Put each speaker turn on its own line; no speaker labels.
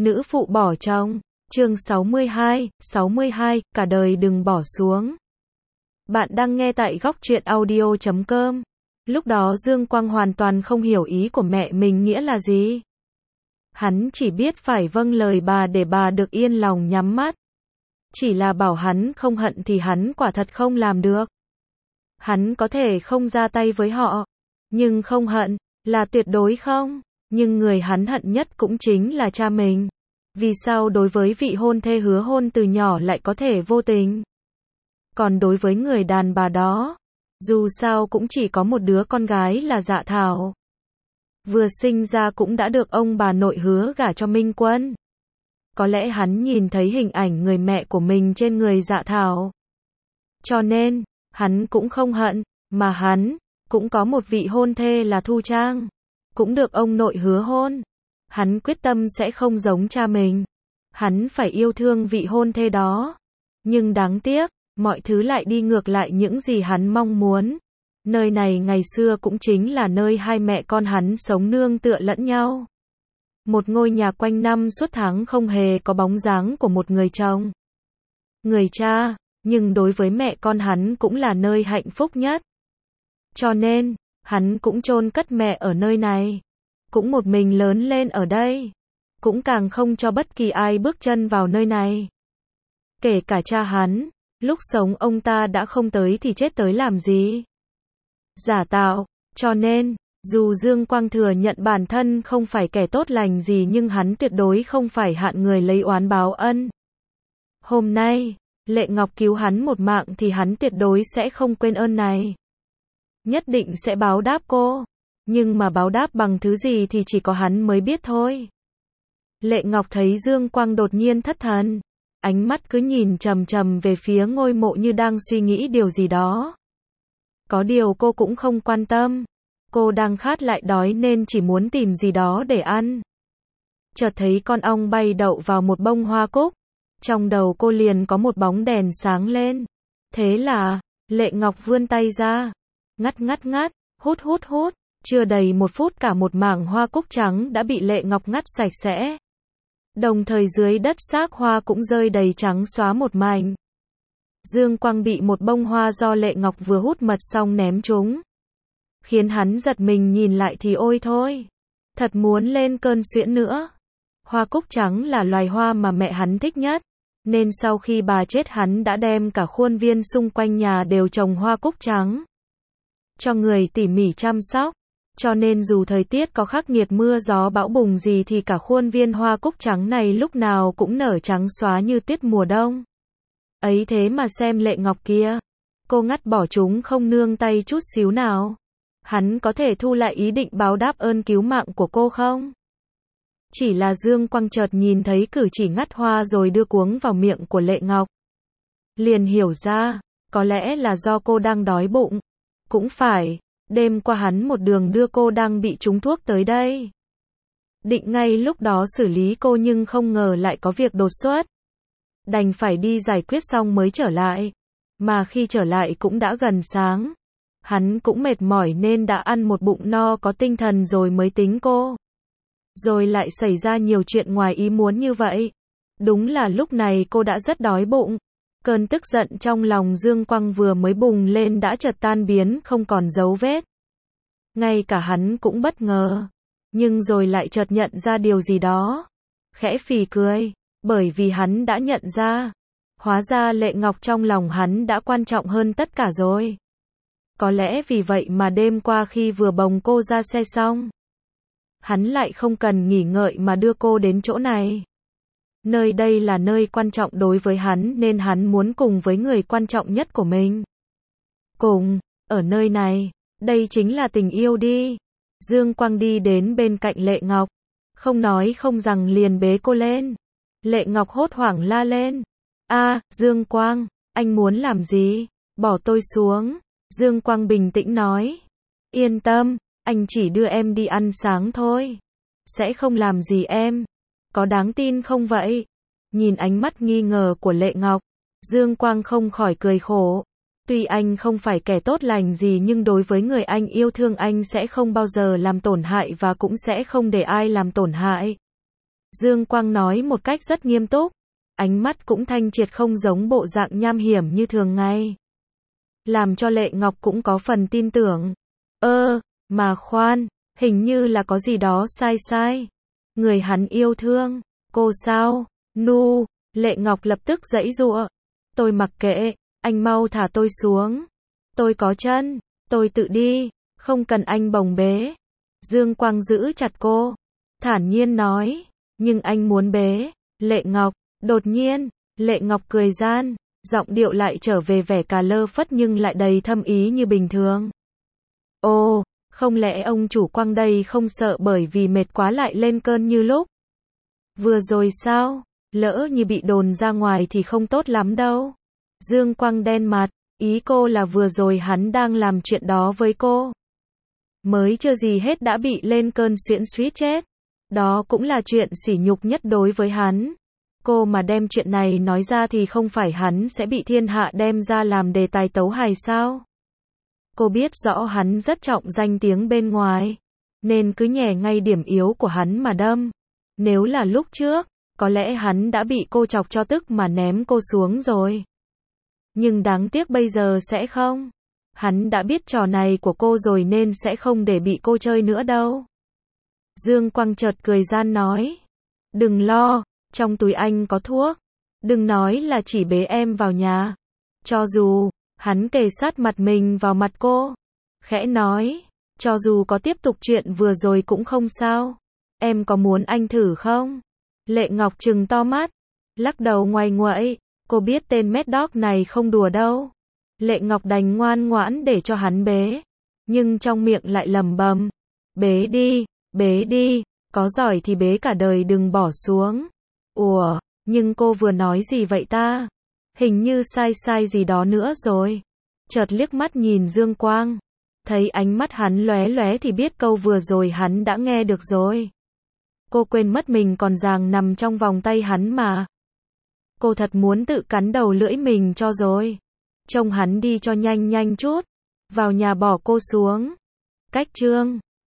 Nữ phụ bỏ chồng. Chương 62, cả đời đừng bỏ xuống. Bạn đang nghe tại góc truyện audio.com. Lúc đó Dương Quang hoàn toàn không hiểu ý của mẹ mình nghĩa là gì. Hắn chỉ biết phải vâng lời bà để bà được yên lòng nhắm mắt. Chỉ là bảo hắn không hận thì hắn quả thật không làm được. Hắn có thể không ra tay với họ, nhưng không hận, là tuyệt đối không. Nhưng người hắn hận nhất cũng chính là cha mình. Vì sao đối với vị hôn thê hứa hôn từ nhỏ lại có thể vô tình? Còn đối với người đàn bà đó, dù sao cũng chỉ có một đứa con gái là Dạ Thảo. Vừa sinh ra cũng đã được ông bà nội hứa gả cho Minh Quân. Có lẽ hắn nhìn thấy hình ảnh người mẹ của mình trên người Dạ Thảo. Cho nên, hắn cũng không hận, mà hắn cũng có một vị hôn thê là Thu Trang. Cũng được ông nội hứa hôn. Hắn quyết tâm sẽ không giống cha mình. Hắn phải yêu thương vị hôn thê đó. Nhưng đáng tiếc, mọi thứ lại đi ngược lại những gì hắn mong muốn. Nơi này ngày xưa cũng chính là nơi hai mẹ con hắn sống nương tựa lẫn nhau. Một ngôi nhà quanh năm suốt tháng không hề có bóng dáng của một người chồng, người cha, nhưng đối với mẹ con hắn cũng là nơi hạnh phúc nhất. Cho nên, hắn cũng chôn cất mẹ ở nơi này. Cũng một mình lớn lên ở đây. Cũng càng không cho bất kỳ ai bước chân vào nơi này. Kể cả cha hắn, lúc sống ông ta đã không tới thì chết tới làm gì. Giả tạo, cho nên, dù Dương Quang thừa nhận bản thân không phải kẻ tốt lành gì nhưng hắn tuyệt đối không phải hạng người lấy oán báo ân. Hôm nay, Lệ Ngọc cứu hắn một mạng thì hắn tuyệt đối sẽ không quên ơn này. Nhất định sẽ báo đáp cô. Nhưng mà báo đáp bằng thứ gì thì chỉ có hắn mới biết thôi. Lệ Ngọc thấy Dương Quang đột nhiên thất thần. Ánh mắt cứ nhìn chằm chằm về phía ngôi mộ như đang suy nghĩ điều gì đó. Có điều cô cũng không quan tâm. Cô đang khát lại đói nên chỉ muốn tìm gì đó để ăn. Chợt thấy con ong bay đậu vào một bông hoa cúc. Trong đầu cô liền có một bóng đèn sáng lên. Thế là, Lệ Ngọc vươn tay ra. Ngắt, hút. Chưa đầy một phút cả một mảng hoa cúc trắng đã bị Lệ Ngọc ngắt sạch sẽ. Đồng thời dưới đất xác hoa cũng rơi đầy trắng xóa một mảnh. Dương Quang bị một bông hoa do Lệ Ngọc vừa hút mật xong ném trúng. Khiến hắn giật mình nhìn lại thì ôi thôi. Thật muốn lên cơn suyễn nữa. Hoa cúc trắng là loài hoa mà mẹ hắn thích nhất. Nên sau khi bà chết hắn đã đem cả khuôn viên xung quanh nhà đều trồng hoa cúc trắng. Cho người tỉ mỉ chăm sóc. Cho nên dù thời tiết có khắc nghiệt mưa gió bão bùng gì thì cả khuôn viên hoa cúc trắng này lúc nào cũng nở trắng xóa như tuyết mùa đông. Ấy thế mà xem Lệ Ngọc kia. Cô ngắt bỏ chúng không nương tay chút xíu nào. Hắn có thể thu lại ý định báo đáp ơn cứu mạng của cô không? Chỉ là Dương Quang chợt nhìn thấy cử chỉ ngắt hoa rồi đưa cuống vào miệng của Lệ Ngọc. Liền hiểu ra, có lẽ là do cô đang đói bụng. Cũng phải, đêm qua hắn một đường đưa cô đang bị trúng thuốc tới đây. Định ngay lúc đó xử lý cô nhưng không ngờ lại có việc đột xuất. Đành phải đi giải quyết xong mới trở lại. Mà khi trở lại cũng đã gần sáng. Hắn cũng mệt mỏi nên đã ăn một bụng no có tinh thần rồi mới tính cô. Rồi lại xảy ra nhiều chuyện ngoài ý muốn như vậy. Đúng là lúc này cô đã rất đói bụng. Cơn tức giận trong lòng Dương Quang vừa mới bùng lên đã chợt tan biến không còn dấu vết. Ngay cả hắn cũng bất ngờ. Nhưng rồi lại chợt nhận ra điều gì đó. Khẽ phì cười. Bởi vì hắn đã nhận ra. Hóa ra Lệ Ngọc trong lòng hắn đã quan trọng hơn tất cả rồi. Có lẽ vì vậy mà đêm qua khi vừa bồng cô ra xe xong. Hắn lại không cần nghỉ ngợi mà đưa cô đến chỗ này. Nơi đây là nơi quan trọng đối với hắn nên hắn muốn cùng với người quan trọng nhất của mình. Cùng, ở nơi này, đây chính là tình yêu đi. Dương Quang đi đến bên cạnh Lệ Ngọc. Không nói không rằng liền bế cô lên. Lệ Ngọc hốt hoảng la lên. Dương Quang, anh muốn làm gì? Bỏ tôi xuống. Dương Quang bình tĩnh nói. Yên tâm, anh chỉ đưa em đi ăn sáng thôi. Sẽ không làm gì em. Có đáng tin không vậy? Nhìn ánh mắt nghi ngờ của Lệ Ngọc, Dương Quang không khỏi cười khổ. Tuy anh không phải kẻ tốt lành gì nhưng đối với người anh yêu thương anh sẽ không bao giờ làm tổn hại và cũng sẽ không để ai làm tổn hại. Dương Quang nói một cách rất nghiêm túc. Ánh mắt cũng thanh triệt không giống bộ dạng nham hiểm như thường ngày. Làm cho Lệ Ngọc cũng có phần tin tưởng. Mà khoan, hình như là có gì đó sai sai. Người hắn yêu thương, cô sao? Nu, Lệ Ngọc lập tức giãy giụa. Tôi mặc kệ, anh mau thả tôi xuống. Tôi có chân, tôi tự đi, không cần anh bồng bế. Dương Quang giữ chặt cô, thản nhiên nói, nhưng anh muốn bế. Lệ Ngọc, đột nhiên, Lệ Ngọc cười gian, giọng điệu lại trở về vẻ cà lơ phất nhưng lại đầy thâm ý như bình thường. Ồ, không lẽ ông chủ Quang đây không sợ bởi vì mệt quá lại lên cơn như lúc vừa rồi sao? Lỡ như bị đồn ra ngoài thì không tốt lắm đâu. Dương Quang đen mặt, ý cô là vừa rồi hắn đang làm chuyện đó với cô. Mới chưa gì hết đã bị lên cơn xuyễn suýt chết. Đó cũng là chuyện sỉ nhục nhất đối với hắn. Cô mà đem chuyện này nói ra thì không phải hắn sẽ bị thiên hạ đem ra làm đề tài tấu hài sao? Cô biết rõ hắn rất trọng danh tiếng bên ngoài, nên cứ nhè ngay điểm yếu của hắn mà đâm. Nếu là lúc trước, có lẽ hắn đã bị cô chọc cho tức mà ném cô xuống rồi. Nhưng đáng tiếc bây giờ sẽ không. Hắn đã biết trò này của cô rồi nên sẽ không để bị cô chơi nữa đâu. Dương Quang chợt cười gian nói. Đừng lo, trong túi anh có thuốc. Đừng nói là chỉ bế em vào nhà. Cho dù, hắn kề sát mặt mình vào mặt cô. Khẽ nói, cho dù có tiếp tục chuyện vừa rồi cũng không sao. Em có muốn anh thử không? Lệ Ngọc trừng to mắt, lắc đầu ngoáy ngoáy. Cô biết tên Mad Dog này không đùa đâu. Lệ Ngọc đành ngoan ngoãn để cho hắn bế. Nhưng trong miệng lại lẩm bẩm. Bế đi, có giỏi thì bế cả đời đừng bỏ xuống. Ủa, nhưng cô vừa nói gì vậy ta? Hình như sai gì đó nữa rồi. Chợt liếc mắt nhìn Dương Quang. Thấy ánh mắt hắn lóe lóe thì biết câu vừa rồi hắn đã nghe được rồi. Cô quên mất mình còn giằng nằm trong vòng tay hắn mà. Cô thật muốn tự cắn đầu lưỡi mình cho rồi. Trông hắn đi cho nhanh chút. Vào nhà bỏ cô xuống. Cách chương